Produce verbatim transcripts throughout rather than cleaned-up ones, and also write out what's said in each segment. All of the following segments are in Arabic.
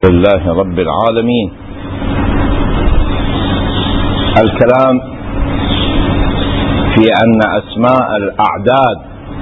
لله رب العالمين. الكلام في أن أسماء الأعداد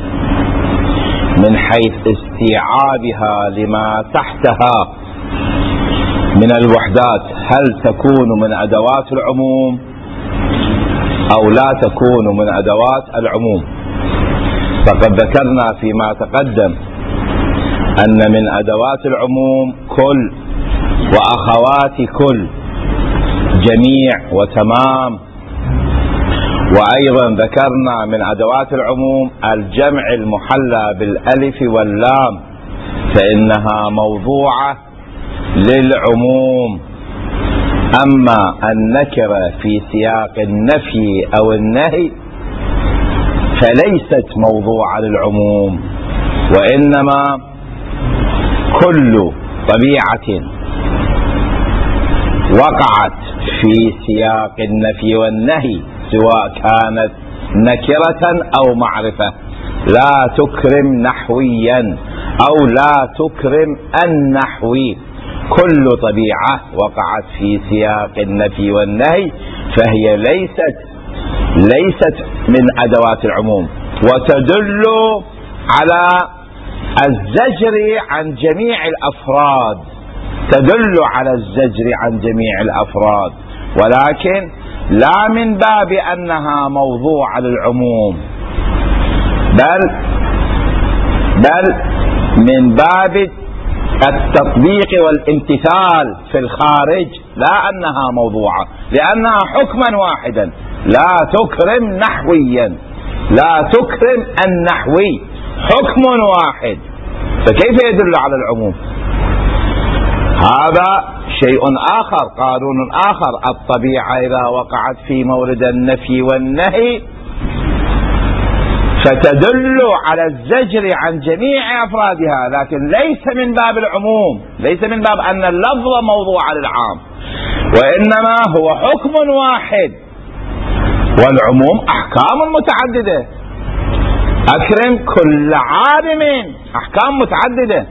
من حيث استيعابها لما تحتها من الوحدات هل تكون من أدوات العموم أو لا تكون من أدوات العموم. فقد ذكرنا فيما تقدم أن من أدوات العموم كل وأخوات كل، جميع وتمام. وأيضا ذكرنا من أدوات العموم الجمع المحلى بالألف واللام، فإنها موضوعة للعموم. أما النكرة في سياق النفي أو النهي فليست موضوعة للعموم، وإنما كل طبيعة وقعت في سياق النفي والنهي سواء كانت نكرة أو معرفة لا تكرم نحويا أو لا تكرم النحوي، كل طبيعة وقعت في سياق النفي والنهي فهي ليست ليست من أدوات العموم، وتدل على الزجر عن جميع الأفراد، تدل على الزجر عن جميع الأفراد، ولكن لا من باب أنها موضوعة للعموم، بل بل من باب التطبيق والامتثال في الخارج، لا أنها موضوعة، لأنها حكما واحدا لا تكرم نحويا، لا تكرم النحوي، حكم واحد، فكيف يدل على العموم؟ هذا شيء آخر، قانون آخر. الطبيعة إذا وقعت في مورد النفي والنهي فتدل على الزجر عن جميع أفرادها، لكن ليس من باب العموم، ليس من باب أن اللفظ موضوع للعام، وإنما هو حكم واحد، والعموم أحكام متعددة. أكرم كل عالم، أحكام متعددة.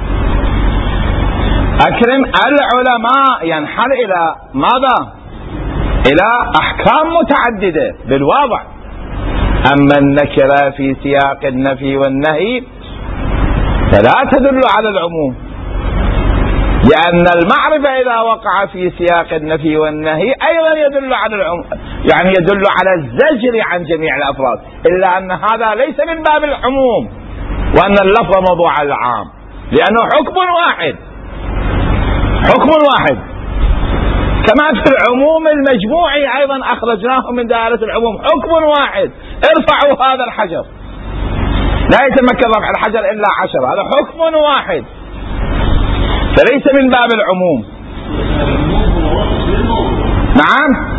أكرم العلماء ينحل إلى ماذا؟ إلى أحكام متعددة بالواضع. أما النكرة في سياق النفي والنهي فلا تدل على العموم، لأن المعرفة إذا وقع في سياق النفي والنهي أيضا يدل على العموم، يعني يدل على الزجر عن جميع الأفراد، إلا أن هذا ليس من باب العموم، وأن اللفظ موضوع العام، لأنه حكم واحد، حكم واحد. كما في العموم المجموعي أيضا أخرجناه من دائرة العموم، حكم واحد، ارفعوا هذا الحجر، لا يتمكن رفع الحجر إلا عشر، هذا حكم واحد، فليس من باب العموم. نعم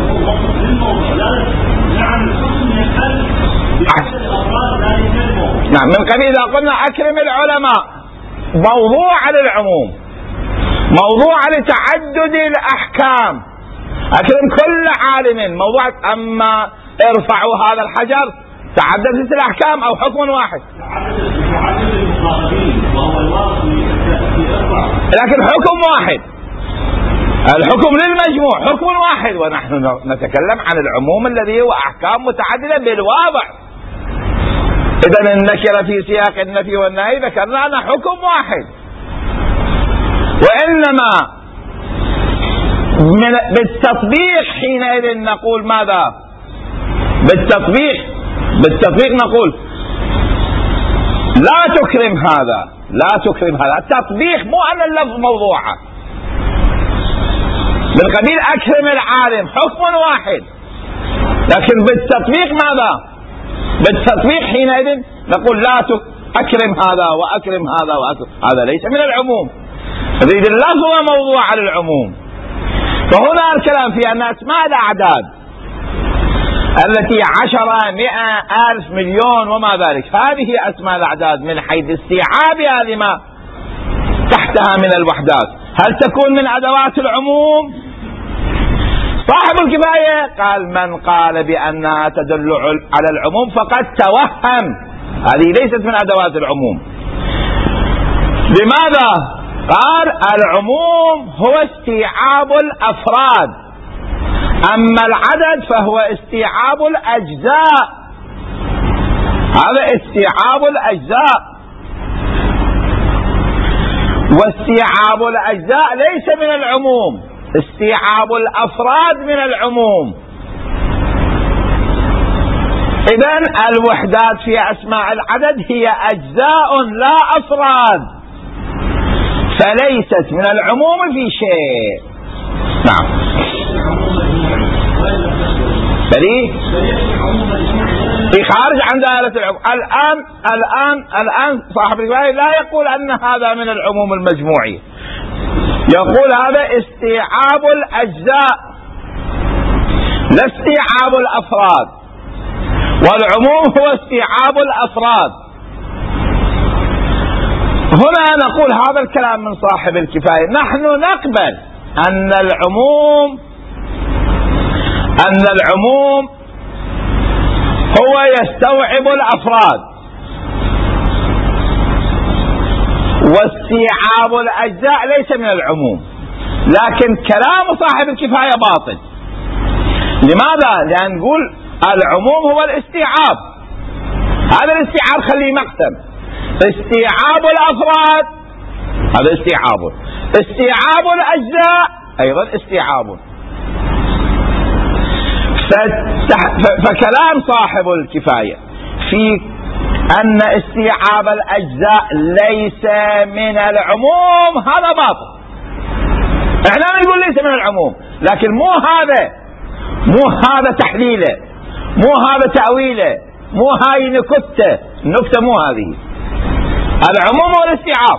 نعم من قبيل إذا قلنا أكرم العلماء موضوع للعموم، موضوع لتعدد الأحكام، أكرم كل عالم موضوع. أما ارفعوا هذا الحجر تعددت الأحكام أو حكم واحد، لكن حكم واحد، الحكم للمجموع حكم واحد، ونحن نتكلم عن العموم الذي هو أحكام متعددة بالواضع. إذن النكرة في سياق النفي والنهي ذكرنا أن حكم واحد، وإنما من بالتطبيق حينئذ نقول ماذا؟ بالتطبيق بالتطبيق نقول لا تكرم هذا، لا تكرم هذا، التطبيق مو أن اللفظ موضوعة. من قبيل أكرم العالم حكم واحد، لكن بالتطبيق ماذا؟ بالتطبيق حينئذ نقول لا أكرم هذا وأكرم هذا وأكرم هذا، ليس من العموم، نريد اللفظ موضوع للعموم. فهنا الكلام في أن أسماء الأعداد التي عشرة مئة ألف مليون وما ذلك، هذه أسماء الأعداد من حيث استيعابها لما تحتها من الوحدات هل تكون من أدوات العموم؟ صاحب الكفاية قال من قال بأنها تدل على العموم فقد توهم، هذه ليست من أدوات العموم. لماذا؟ قال العموم هو استيعاب الأفراد، أما العدد فهو استيعاب الأجزاء. هذا استيعاب الأجزاء، واستيعاب الأجزاء ليس من العموم، استيعاب الأفراد من العموم. إذن الوحدات في أسماء العدد هي أجزاء لا أفراد، فليست من العموم في شيء. نعم. بلي في خارج عن دائرة العموم. الآن الآن الآن صاحب الكفاية لا يقول أن هذا من العموم المجموعي، يقول هذا استيعاب الأجزاء لا استيعاب الأفراد، والعموم هو استيعاب الأفراد. هنا نقول هذا الكلام من صاحب الكفاية. نحن نقبل أن العموم أن العموم هو يستوعب الأفراد، واستيعاب الأجزاء ليس من العموم، لكن كلام صاحب الكفاية باطل. لماذا؟ لأن نقول العموم هو الاستيعاب، هذا الاستيعاب خليه مقسم، استيعاب الأفراد هذا استيعاب، استيعاب الأجزاء أيضا استيعاب. فكلام صاحب الكفاية في أن استيعاب الأجزاء ليس من العموم هذا باطل. احنا نقول ليس من العموم، لكن مو هذا مو هذا تحليله، مو هذا تأويله، مو هاي نكتة، النكتة مو هذه. العموم هو الاستيعاب،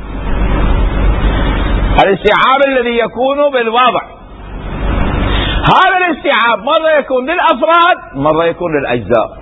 الاستيعاب الذي يكون بالوضع. هذا الاستيعاب مرة يكون للأفراد، مرة يكون للأجزاء.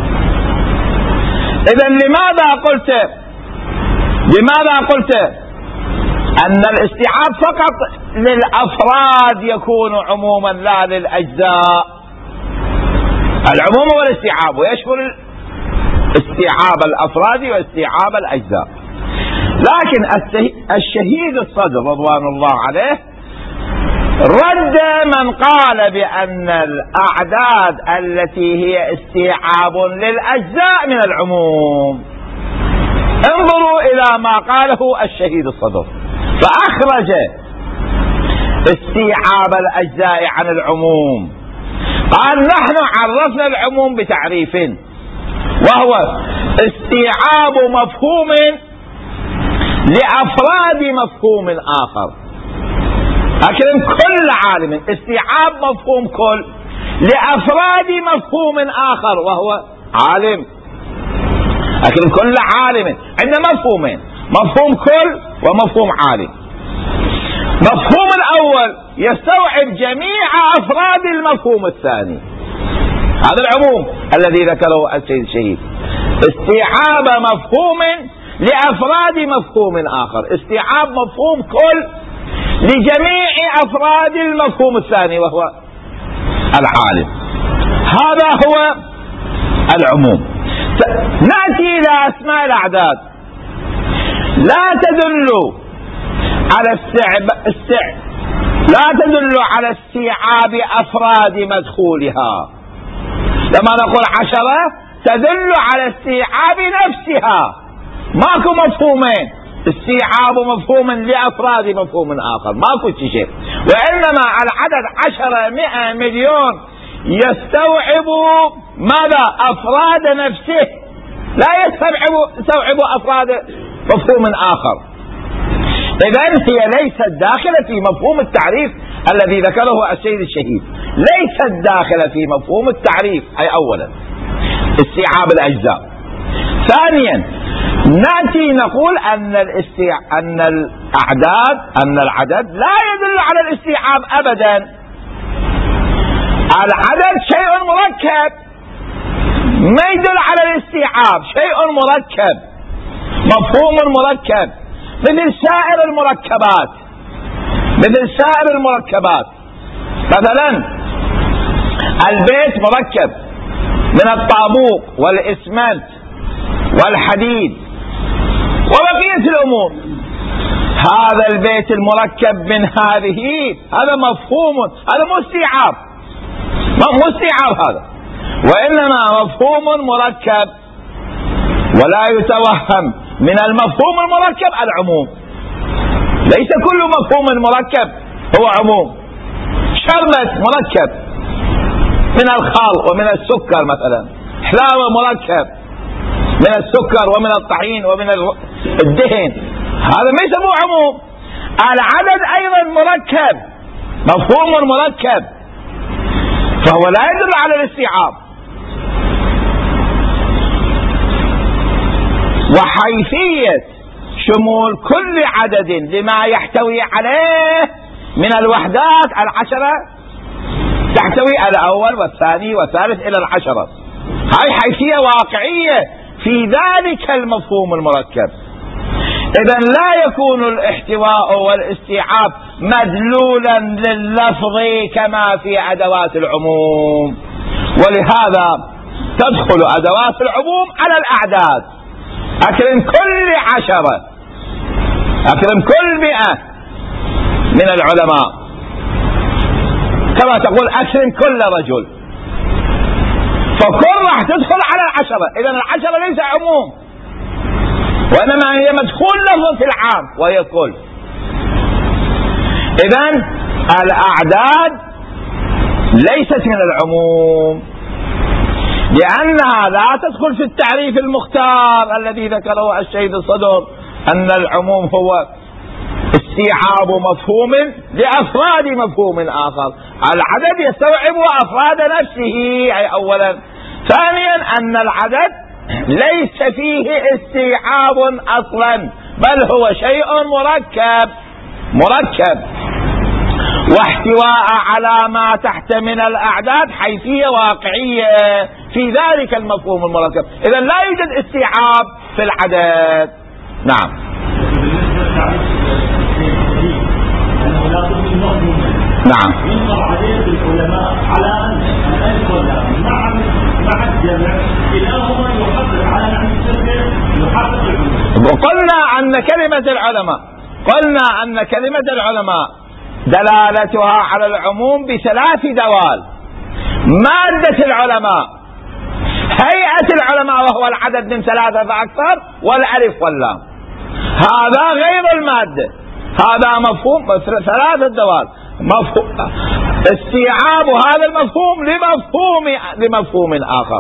إذن لماذا قلت لماذا قلت أن الاستيعاب فقط للأفراد يكون عموما لا للأجزاء؟ العموم هو الاستيعاب، ويشمل استيعاب الأفراد واستيعاب الأجزاء. لكن الشهيد الصدر رضوان الله عليه رد من قال بأن الأعداد التي هي استيعاب للأجزاء من العموم. انظروا إلى ما قاله الشهيد الصدر، فأخرج استيعاب الأجزاء عن العموم. قال نحن عرفنا العموم بتعريف، وهو استيعاب مفهوم لأفراد مفهوم آخر. لكن كل عالم استيعاب مفهوم كل لأفراد مفهوم آخر وهو عالم. لكن كل عالم عنده مفهومين، مفهوم كل ومفهوم عالم. مفهوم الأول يستوعب جميع أفراد المفهوم الثاني، هذا العموم الذي ذكره السيد الشهيد. استيعاب مفهوم لأفراد مفهوم آخر، استيعاب مفهوم كل لجميع أفراد المفهوم الثاني وهو العالم. هذا هو العموم. نأتي إلى أسماء الأعداد، لا تدل على استعب... استع... لا تدل على استيعاب أفراد مدخولها. لما نقول عشرة تدل على استيعاب نفسها، ماكو مفهومين، استيعاب مفهوم لأفراد مفهوم آخر، ماكو شيء. وإنما العدد عشرة مئة مليون يستوعب ماذا؟ أفراد نفسه، لا يستوعب يستوعب أفراد مفهوم آخر. إذن هي ليست داخلة في مفهوم التعريف الذي ذكره السيد الشهيد، ليست داخلة في مفهوم التعريف. أي أولا استيعاب الأجزاء. ثانيا نأتي نقول أن الاستيع... أن الأعداد أن العدد لا يدل على الاستيعاب أبدا. العدد شيء مركب، ما يدل على الاستيعاب، شيء مركب، مفهوم مركب، مثل سائر المركبات مثل سائر المركبات مثلا البيت مركب من الطابوق والإسمنت والحديد وبقية الأمور. هذا البيت المركب من هذه، هذا مفهوم، هذا مو استيعاب، مو استيعاب هذا، وإنما مفهوم مركب. ولا يتوهم من المفهوم المركب العموم، ليس كل مفهوم مركب هو عموم. شربة مركب من الخل ومن السكر مثلا، حلاوة مركب من السكر ومن الطحين ومن الدهن، هذا ما يسموه عموم. العدد أيضا مركب، مفهوم مركب، فهو لا يدل على الاستيعاب. وحيثية شمول كل عدد لما يحتوي عليه من الوحدات العشرة تحتوي الأول والثاني والثالث إلى العشرة، هاي حيثية واقعية في ذلك المفهوم المركب. إذن لا يكون الاحتواء والاستيعاب مدلولا لللفظ كما في أدوات العموم، ولهذا تدخل أدوات العموم على الأعداد. أكرم كل عشرة، أكرم كل مئة من العلماء، كما تقول أكرم كل رجل، فكل راح تدخل على العشرة. إذن العشرة ليس عموم، وإنما هي مدخول لفظ في العام وهي كل. إذن الأعداد ليست من العموم، لأنها لا تدخل في التعريف المختار الذي ذكره الشيخ الصدر، أن العموم هو استيعاب مفهوم لأفراد مفهوم آخر. العدد يستوعب أفراد نفسه، أي أولا. ثانيا أن العدد ليس فيه استيعاب أصلا، بل هو شيء مركب مركب واحتواء على ما تحت من الأعداد حيثية واقعية في ذلك المفهوم المركب. إذن لا يوجد استيعاب في العدد. نعم. نعم. ينظر عليه العلماء على أن الألف واللام مع مع الجمع كلاهما يحقق على معنى التسمية، يحقق العموم. وقلنا أن كلمة العلماء قلنا أن كلمة العلماء دلالتها على العموم بثلاث دوال: مادة العلماء، هيئة العلماء وهو العدد من ثلاثة فأكثر، والألف واللام. هذا غير المادة، هذا مفهوم ثلاثة دوال، مفهوم استيعاب هذا المفهوم لمفهوم لمفهوم آخر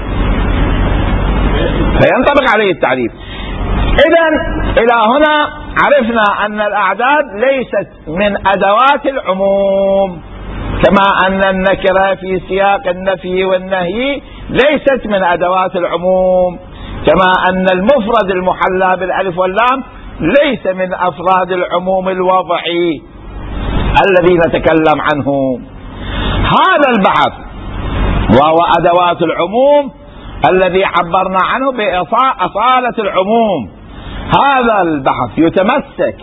فينطبق عليه التعريف. إذن إلى هنا عرفنا أن الأعداد ليست من أدوات العموم، كما أن النكرة في سياق النفي والنهي ليست من أدوات العموم، كما أن المفرد المحلى بالألف واللام ليس من أفراد العموم الوضعي الذي نتكلم عنه. هذا البحث وهو أدوات العموم الذي عبرنا عنه بأصالة العموم، هذا البحث يتمسك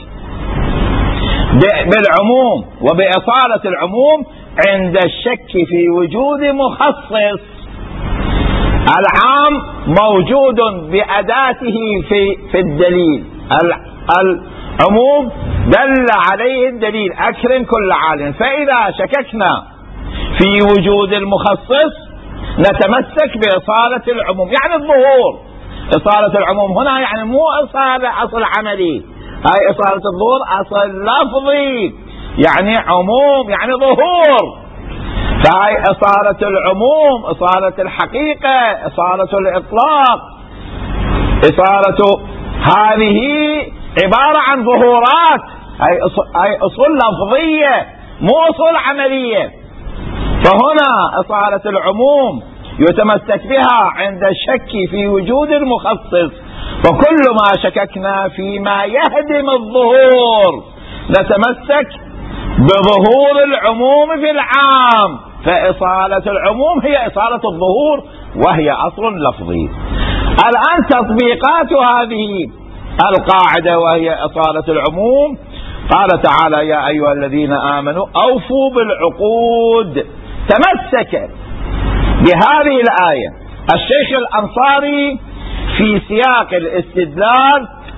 بالعموم وبأصالة العموم عند الشك في وجود مخصص. العام موجود بأداته في في الدليل، العموم دل عليه الدليل، أكرم كل عالم. فإذا شككنا في وجود المخصص نتمسك بإصالة العموم، يعني الظهور. إصالة العموم هنا يعني مو إصالة أصل عملي، هاي إصالة الظهور أصل لفظي، يعني عموم يعني ظهور. فهاي إصالة العموم، إصالة الحقيقة، إصالة الإطلاق، إصالة هذه عبارة عن ظهورات، هاي أصول لفظية مو أصول عملية. فهنا إصالة العموم يتمسك بها عند الشك في وجود المخصص، وكل ما شككنا فيما يهدم الظهور نتمسك بظهور العموم في العام، فإصالة العموم هي إصالة الظهور وهي أصل لفظي. الآن تطبيقات هذه القاعدة وهي إصالة العموم، قال تعالى: يا أيها الذين آمنوا أوفوا بالعقود. تمسك بهذه الآية الشيخ الأنصاري في سياق الاستدلال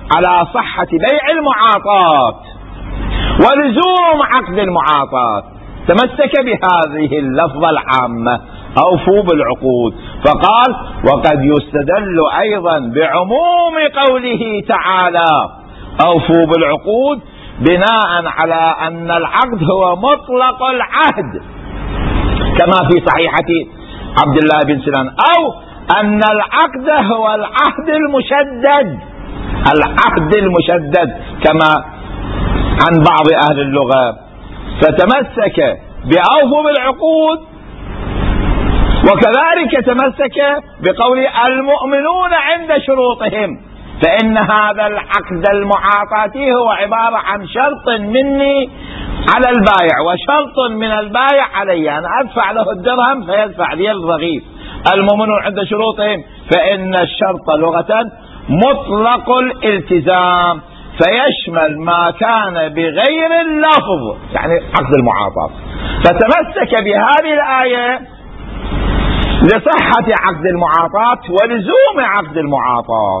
على صحة بيع المعاطاة ولزوم عقد المعاطاة تمسك بهذه اللفظة العامة أوفوا بالعقود، فقال وقد يستدل أيضا بعموم قوله تعالى أوفوا بالعقود بناء على أن العقد هو مطلق العهد كما في صحيحة عبد الله بن سنان، أو أن العقد هو العهد المشدد، العهد المشدد كما عن بعض أهل اللغة، فتمسك بأوفوا بالعقود، وكذلك تمسك بقول المؤمنون عند شروطهم، فإن هذا العقد المعاطاتي هو عبارة عن شرط مني على البائع وشرط من البائع علي، أنا أدفع له الدرهم فيدفع لي الرغيف. المؤمنون عند شروطهم، فإن الشرط لغة مطلق الالتزام فيشمل ما كان بغير اللفظ، يعني عقد المعاطاة، فتمسك بهذه الآية لصحة عقد المعاطاة ولزوم عقد المعاطاة.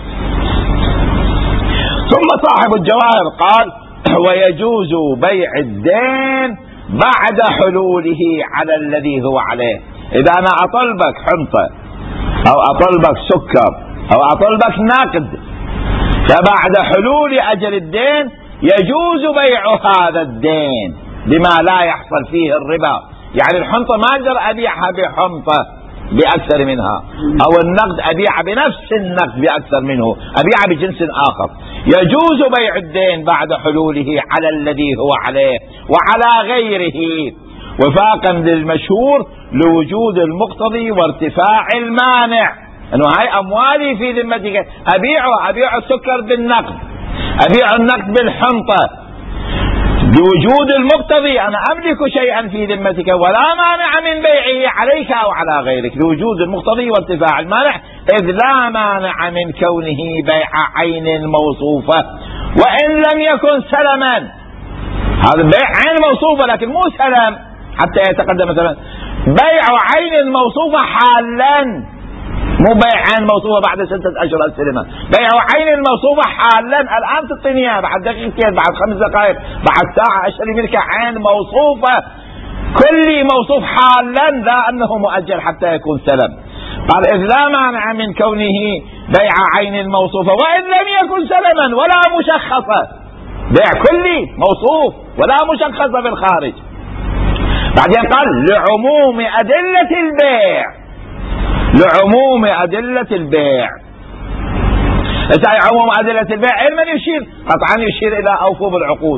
ثم صاحب الجواهر قال ويجوز بيع الدين بعد حلوله على الذي هو عليه. إذا أنا أطلبك حنطة أو أطلبك سكر أو أطلبك نقد، فبعد حلول أجل الدين يجوز بيع هذا الدين بما لا يحصل فيه الربا، يعني الحنطة ما أقدر أبيعها بحنطة بأكثر منها، أو النقد أبيع بنفس النقد بأكثر منه، أبيع بجنس آخر. يجوز بيع الدين بعد حلوله على الذي هو عليه وعلى غيره وفاقا للمشهور لوجود المقتضي وارتفاع المانع، أنه هاي أموالي في ذمتك، أبيعه أبيع السكر بالنقد، أبيع النقد بالحنطة، بوجود المقتضي أنا أملك شيئا في ذمتك ولا مانع من بيعه عليك أو على غيرك، لوجود المقتضي وارتفاع المانع، إذ لا مانع من كونه بيع عين موصوفة وإن لم يكن سلما. هذا بيع عين موصوفة لكن مو سلم حتى يتقدم مثلا، بيع عين موصوفة حالا، مو بيع عين موصوفة بعد ستة أشهر السلمة، بيع عين الموصوفة حالا، الآن تعطينيها بعد دقيقتين بعد خمس دقائق بعد ساعة أشتري منك عين موصوفة، كل موصوف حالا لا أنه مؤجل حتى يكون سلم. قال إذ لا مانع من كونه بيع عين موصوفة وإن لم يكن سلما ولا مشخصة، بيع كلي موصوف ولا مشخصة بالخارج. بعدين قال لعموم أدلة البيع، لعموم أدلة البيع. إذا عموم أدلة البيع علما يشير قطعا يشير إلى أوفوا بالعقود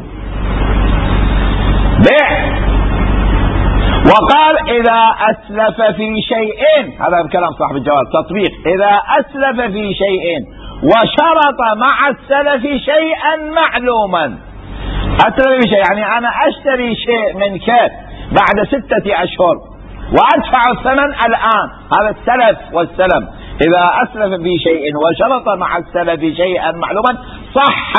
بيع. وقال إذا أسلف في شيء، هذا كلام صاحب الجواب تطبيق، إذا أسلف في شيء وشرط مع السلف شيئا معلوما. أسلف في شيء يعني أنا أشتري شيء منك بعد ستة أشهر وأدفع الثمن الآن، هذا السلف والسلم. إذا أسلف في شيء وشرط مع السلف شيئا معلوما صح.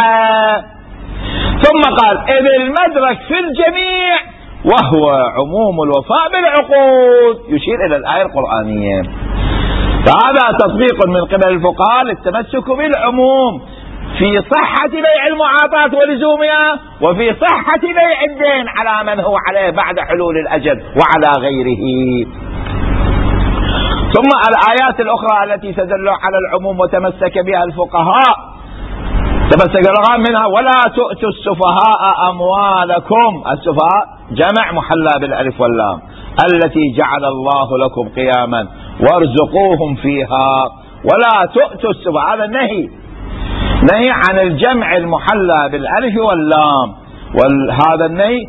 ثم قال إذ المدرك في الجميع وهو عموم الوفاء بالعقود، يشير إلى الآية القرآنية. فهذا تطبيق من قبل الفقهاء للتمسك بالعموم في صحة بيع المعاطاة ولزومها، وفي صحة بيع الدين على من هو عليه بعد حلول الأجل وعلى غيره. ثم الآيات الأخرى التي تدل على العموم وتمسك بها الفقهاء، تمسك الغام منها ولا تؤتوا السفهاء أموالكم، السفهاء جمع محلى بالألف واللام، التي جعل الله لكم قياما وارزقوهم فيها ولا تؤتوا السفهاء. هذا النهي، نهي عن الجمع المحلى بالألف واللام، وهذا النهي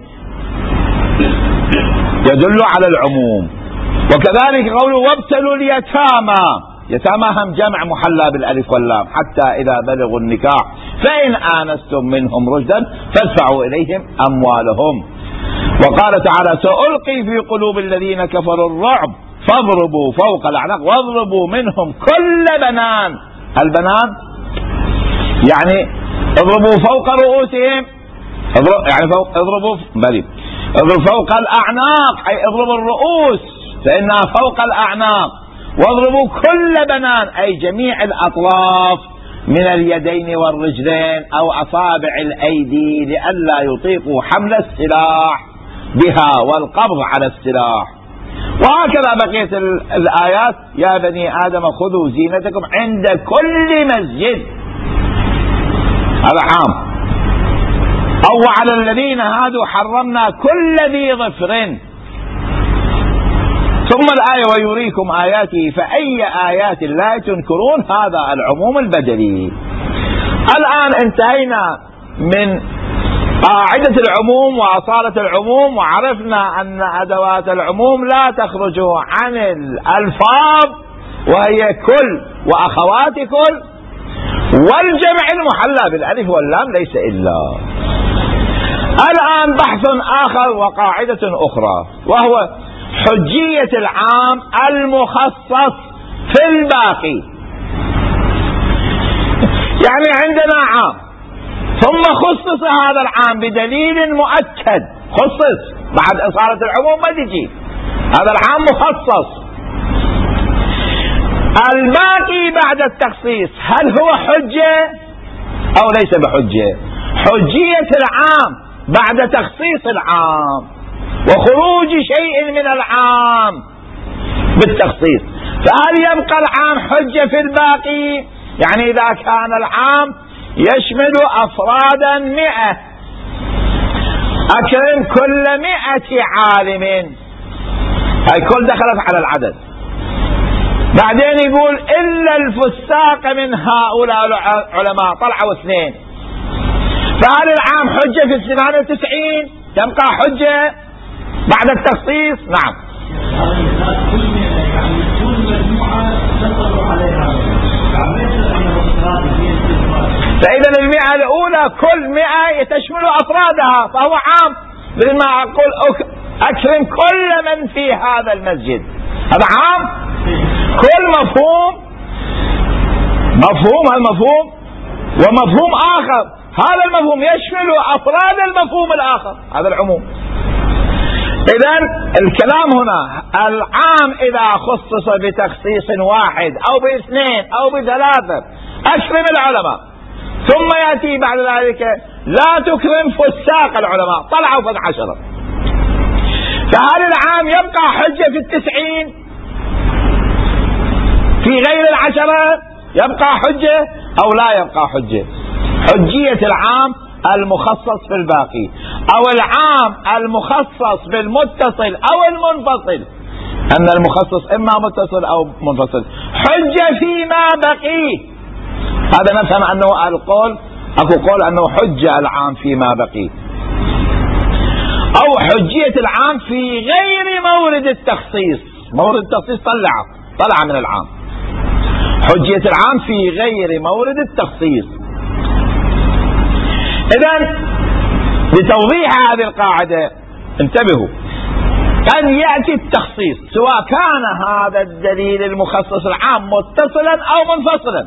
يدل على العموم. وكذلك قوله وابتلوا اليتامى، يتامى هم جمع محلى بالألف واللام، حتى إذا بلغوا النكاح فإن آنستم منهم رشدا فادفعوا إليهم أموالهم. وقال تعالى سألقي في قلوب الذين كفروا الرعب فاضربوا فوق الأعناق واضربوا منهم كل بنان. البنان يعني اضربوا فوق رؤوسهم، يعني فوق اضربوا بلي اضربوا فوق الأعناق أي اضربوا الرؤوس فإنها فوق الأعناق، واضربوا كل بنان أي جميع الأطراف من اليدين والرجلين أو أصابع الأيدي لئلا يطيقوا حمل السلاح بها والقبض على السلاح. وهكذا بقية الآيات: يا بني آدم خذوا زينتكم عند كل مسجد، هذا عام. أو على الذين هادوا حرمنا كل ذي ظفر. ثم الآية: ويريكم آياته فأي آيات الله تنكرون، هذا العموم البدلي. الآن انتهينا من قاعدة العموم وأصالة العموم، وعرفنا أن أدوات العموم لا تخرج عن الألفاظ وهي كل وأخوات كل، والجمع المحلى بالألف واللام ليس إلا. الآن بحث آخر وقاعدة أخرى، وهو حجية العام المخصص في الباقي. يعني عندنا عام ثم خصص هذا العام بدليل مؤكد، خصص بعد إصالة العموم ما تجي، هذا العام مخصص. الباقي بعد التخصيص هل هو حجة أو ليس بحجة؟ حجية العام بعد تخصيص العام وخروج شيء من العام بالتخصيص، فهل يبقى العام حجة في الباقي؟ يعني إذا كان العام يشمل أفرادا مئة، أكرم كل مئة عالم، هاي كل دخلت على العدد. بعدين يقول إلا الفساق من هؤلاء العلماء طلعوا اثنين، فهل العام حجة في الثمانية وتسعين؟ تبقى حجة بعد التخصيص؟ نعم. فإذا المئة الأولى كل مئة تشمل أفرادها فهو عام، مثل ما أقول أكرم كل من في هذا المسجد، هذا عام. كل مفهوم مفهوم المفهوم ومفهوم آخر، هذا المفهوم يشمل أفراد المفهوم الآخر، هذا العموم. إذن الكلام هنا العام إذا خصص بتخصيص واحد أو باثنين أو بثلاثة أكرم العلماء، ثم يأتي بعد ذلك لا تكرم فساق العلماء طلعوا فد عشرة، فهل العام يبقى حجة في التسعين في غير العشرة؟ يبقى حجة أو لا يبقى حجة؟ حجية العام المخصص في الباقي، أو العام المخصص بالمتصل أو المنفصل، أن المخصص إما متصل أو منفصل، حجة فيما بقي. هذا نفهم أنه القول أكو قول أنه حجة العام فيما بقي، أو حجية العام في غير مورد التخصيص. مورد التخصيص طلع طلع من العام، حجية العام في غير مورد التخصيص. إذن لتوضيح هذه القاعدة انتبهوا، قد يأتي التخصيص سواء كان هذا الدليل المخصص العام متصلا أو منفصلا.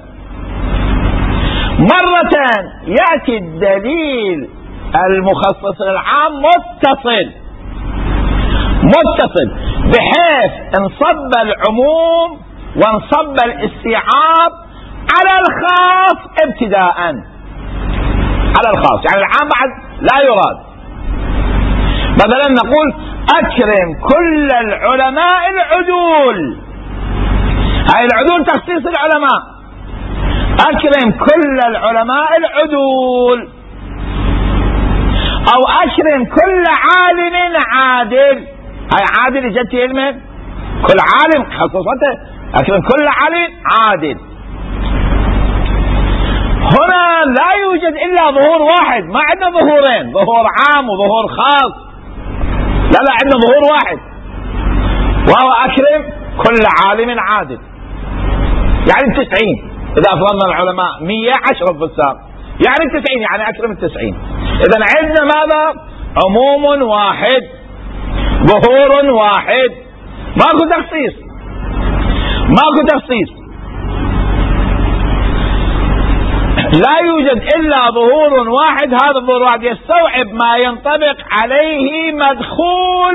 مرة يأتي الدليل المخصص العام متصل متصل بحيث انصب العموم وانصب الاستيعاب على الخاص ابتداء، على الخاص، يعني العام بعد لا يراد. مثلا نقول أكرم كل العلماء العدول، هاي العدول تخصيص العلماء، أكرم كل العلماء العدول، أو أكرم كل عالم عادل، هاي عادل جت كلمة كل عالم خصوصته، أكرم كل عالم عادل. هنا لا يوجد إلا ظهور واحد، ما عندنا ظهورين، ظهور عام وظهور خاص، لا لا عندنا ظهور واحد، وهو أكرم كل عالم عادل. يعني التسعين إذا أفضلنا العلماء مية عشرة فساق، يعني التسعين يعني أكرم التسعين. إذن عندنا ماذا؟ عموم واحد، ظهور واحد، ماكو تخصيص، ماكو تخصيص، لا يوجد إلا ظهور واحد. هذا الظهور الواحد يستوعب ما ينطبق عليه مدخول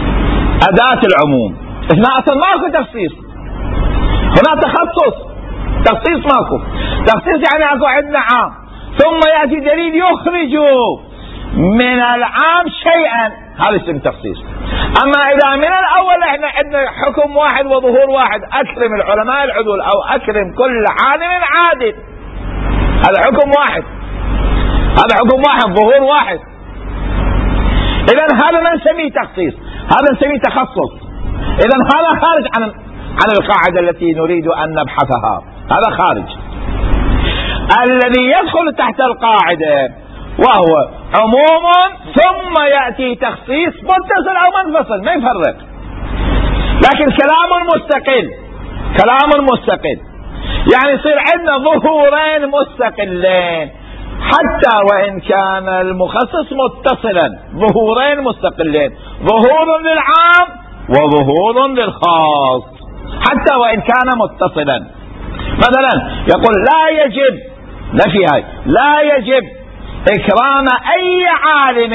أداة العموم. هنا أصلا ماكو تخصيص، هنا تخصص، تخصيص ماكو. تخصيص يعني اكو عندنا عام ثم يأتي دليل يخرج من العام شيئا، هذا اسم تخصيص. اما اذا من الاول احنا عندنا حكم واحد وظهور واحد، اكرم العلماء العدول او اكرم كل عالم عادل، هذا حكم واحد، هذا حكم واحد، ظهور واحد. اذا هذا ما نسميه تخصيص، هذا نسميه تخصص. اذا هذا خارج عن عن القاعدة التي نريد ان نبحثها، هذا خارج. الذي يدخل تحت القاعدة وهو عموم ثم يأتي تخصيص متصل او منفصل، ما يفرق، لكن كلام مستقل، كلام مستقل. يعني يصير عندنا ظهورين مستقلين حتى وإن كان المخصص متصلا، ظهورين مستقلين، ظهور للعام وظهور للخاص حتى وإن كان متصلا. مثلا يقول لا يجب، نفي هاي، لا يجب إكرام أي عالم،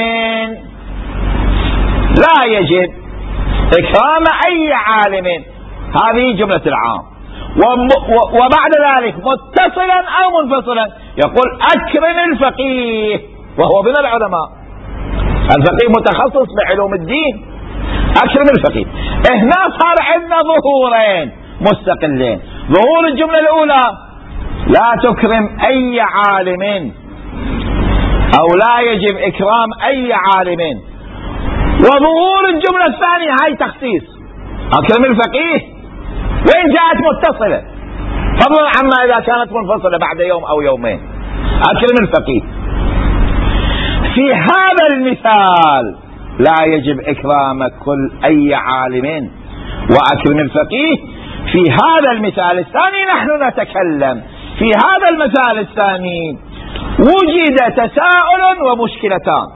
لا يجب إكرام أي عالم، هذه جملة العام. وبعد ذلك متصلا أو منفصلا يقول أكرم الفقيه، وهو من العلماء، الفقيه متخصص بعلوم الدين، أكرم الفقيه. هنا صار عندنا ظهورين مستقلين. ظهور الجملة الأولى لا تكرم أي عالم أو لا يجب إكرام أي عالم، وظهور الجملة الثانية هاي تخصيص، أكرم الفقيه، وين جاءت متصلة، فضلا عما إذا كانت منفصلة بعد يوم أو يومين، أكرم الفقيه. في هذا المثال لا يجب إكرام كل أي عالم وأكرم الفقيه. في هذا المثال الثاني نحن نتكلم، في هذا المثال الثاني وجد تساؤل ومشكلتان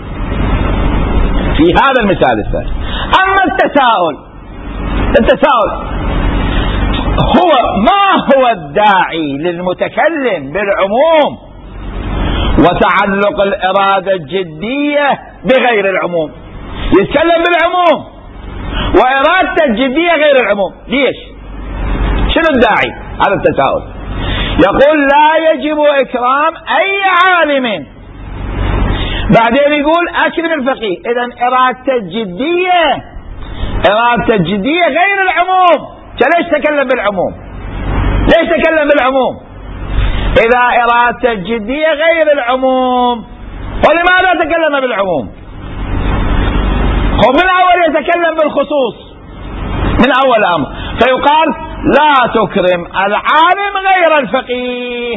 في هذا المثال الثاني. أما التساؤل، التساؤل هو ما هو الداعي للمتكلم بالعموم وتعلق الإرادة الجدية بغير العموم؟ يتكلم بالعموم وإرادته الجدية غير العموم، ليش؟ شنو الداعي؟ هذا التساؤل. يقول لا يجب إكرام أي عالم، بعدين يقول أكرم الفقيه. إذن إرادته الجدية، إرادته الجدية غير العموم. ليش تكلم بالعموم؟ ليش تكلم بالعموم إذا إرادته الجدية غير العموم؟ ولماذا تكلم بالعموم؟ هو من أول يتكلم بالخصوص من أول أمر، فيقال لا تكرم العالم غير الفقيه،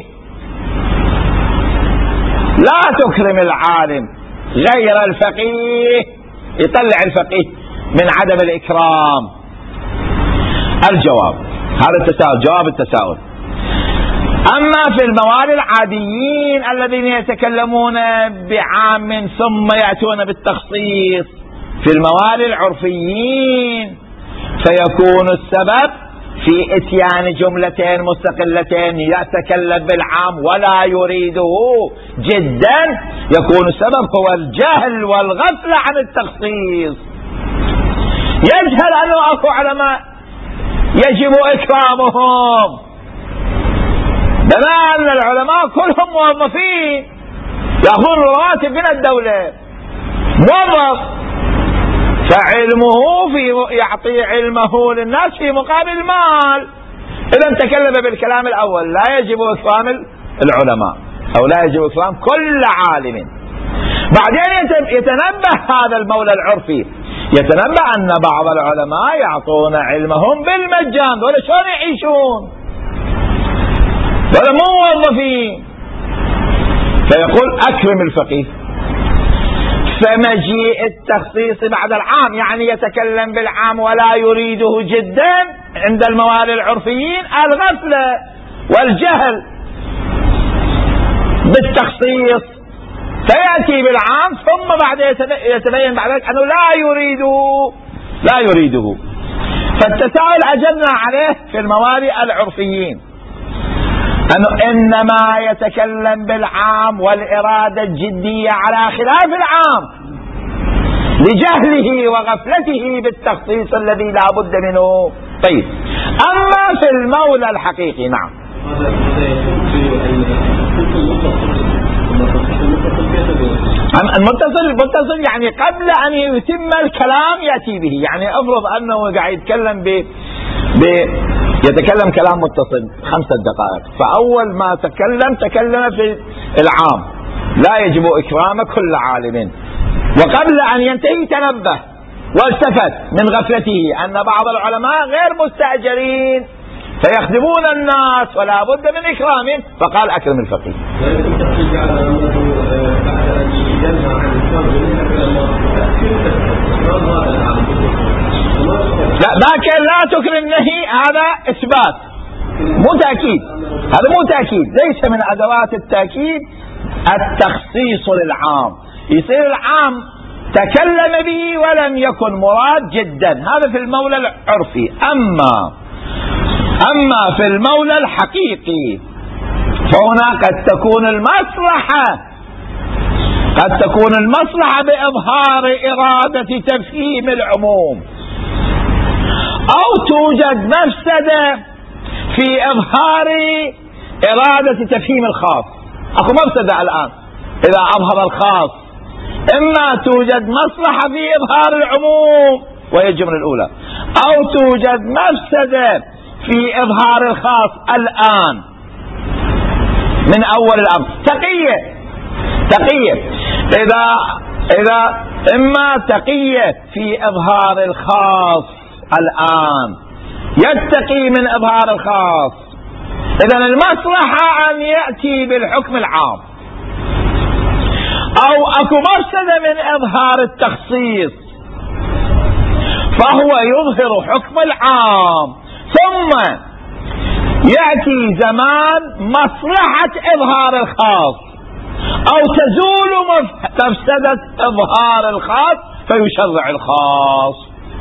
لا تكرم العالم غير الفقيه، يطلع الفقيه من عدم الإكرام. الجواب هذا التساؤل، جواب التساؤل. أما في الموالي العاديين الذين يتكلمون بعام ثم يأتون بالتخصيص، في الموالي العرفيين فيكون السبب في اتيان جملتين مستقلتين يتكلم بالعام ولا يريده جدا، يكون السبب هو الجهل والغفلة عن التخصيص. يجهل أنه أكو علماء يجب إكرامهم، بما أن العلماء كلهم موظفين يأخذون رواتب من الدولة، موظف فعلمه في يعطي علمه للناس في مقابل مال. إذا تكلم بالكلام الأول لا يجب إكرام العلماء أو لا يجب إكرام كل عالم. بعدين يتنبه هذا المولى العرفي، يتنبه أن بعض العلماء يعطون علمهم بالمجان، ولا شلون يعيشون، ولا مو موظفين، فيقول أكرم الفقيه. فمجيء التخصيص بعد العام يعني يتكلم بالعام ولا يريده جدا عند الموالي العرفيين الغفلة والجهل بالتخصيص، فيأتي بالعام ثم بعد يتبين بعد ذلك أنه لا يريده، لا يريده. فالتساؤل أجبنا عليه في الموالي العرفيين أنه إنما يتكلم بالعام والإرادة الجدية على خلاف العام لجهله وغفلته بالتخصيص الذي لا بد منه. طيب، أما في المولى الحقيقي نعم المتصل المتصل يعني قبل أن يتم الكلام يأتي به. يعني افرض أنه قاعد يتكلم ب... ب... يتكلم كلام متصل خمسة دقائق، فأول ما تكلم تكلم في العام لا يجب إكرام كل عالم، وقبل أن ينتهي تنبه والتفت من غفلته أن بعض العلماء غير مستأجرين فيخدمون الناس ولا بد من إكرامهم، فقال أكرم الفقيه. لا باكر لا تكرم النهي، هذا إثبات مو تأكيد، هذا مو تأكيد، ليس من أدوات التأكيد التخصيص للعام. يصير العام تكلم به ولم يكن مراد جدا، هذا في المولى العرفي. أما أما في المولى الحقيقي فهنا قد تكون المصلحة قد تكون المصلحة بإظهار إرادة تفهيم العموم، أو توجد مفسدة في إظهار إرادة تفهيم الخاص. أكو مفسدة الآن إذا أظهر الخاص، إما توجد مصلحة في إظهار العموم وهي الجملة الأولى، أو توجد مفسدة في إظهار الخاص الآن من أول الأمر. تقية تقية إذا إذا إما تقية في إظهار الخاص الآن، يتقي من إظهار الخاص، إذن المصلحة أن يأتي بالحكم العام، أو أكو مفسدة من إظهار التخصيص فهو يظهر حكم العام، ثم يأتي زمان مصلحة إظهار الخاص أو تزول مفسدة إظهار الخاص فيشرع الخاص.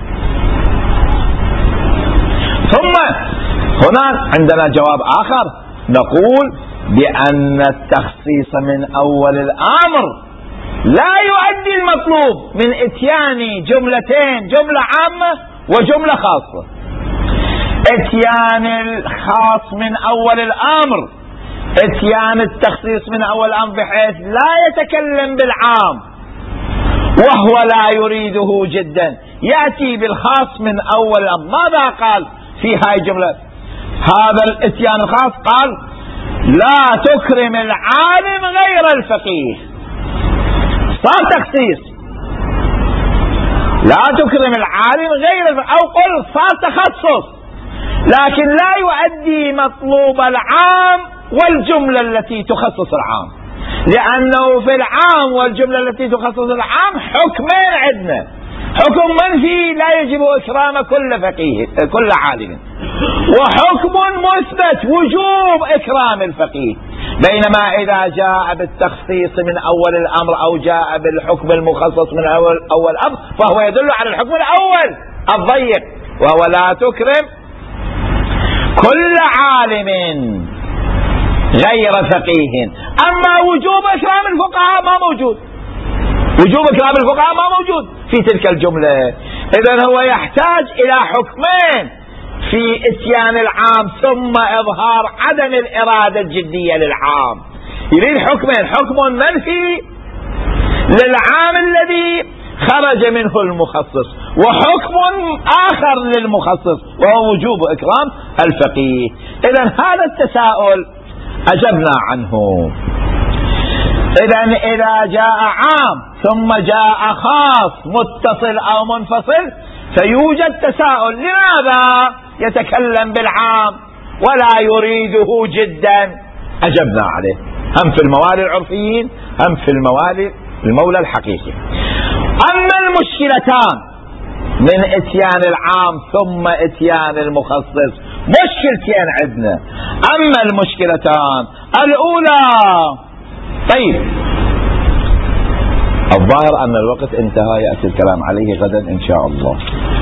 ثم هنا عندنا جواب آخر، نقول بأن التخصيص من أول الأمر لا يؤدي المطلوب من إتيان جملتين، جملة عامة وجملة خاصة. إتيان الخاص من أول الأمر، إتيان التخصيص من أول الأمر بحيث لا يتكلم بالعام وهو لا يريده جدا، يأتي بالخاص من أول الأمر. ماذا قال في هاي الجملة؟ هذا الإتيان الخاص قال لا تكرم العالم غير الفقيه، صار تخصيص، لا تكرم العالم غير الفقيه، أو قل صار تخصص، لكن لا يؤدي مطلوب العام والجملة التي تخصص العام، لأنه في العام والجملة التي تخصص العام حكمين عندنا، حكم منفي لا يجب إكرام كل فقيه كل عالم، وحكم مثبت وجوب إكرام الفقيه. بينما إذا جاء بالتخصيص من أول الأمر أو جاء بالحكم المخصص من أول أول أمر فهو يدل على الحكم الأول الضيق، وهو لا تكرم كل عالم غير فقيه. أما وجوب إكرام الفقهاء ما موجود، وجوب إكرام الفقهاء ما موجود في تلك الجملة. إذن هو يحتاج إلى حكمين في إتيان العام ثم إظهار عدم الإرادة الجدية للعام. يريد حكمين، حكم منفي للعام الذي خرج منه المخصص، وحكم آخر للمخصص وهو وجوب إكرام الفقيه. إذن هذا التساؤل أجبنا عنه. إذن إذا جاء عام ثم جاء خاص متصل أو منفصل فيوجد تساؤل، لماذا يتكلم بالعام ولا يريده جدا؟ أجبنا عليه، هم في الموالي العرفيين هم في الموالي المولى الحقيقي. أما المشكلتان من إتيان العام ثم إتيان المخصص مشكلتين عندنا. أما المشكلتان الأولى، طيب الظاهر أن الوقت انتهى، يأتي الكلام عليه غدا إن شاء الله.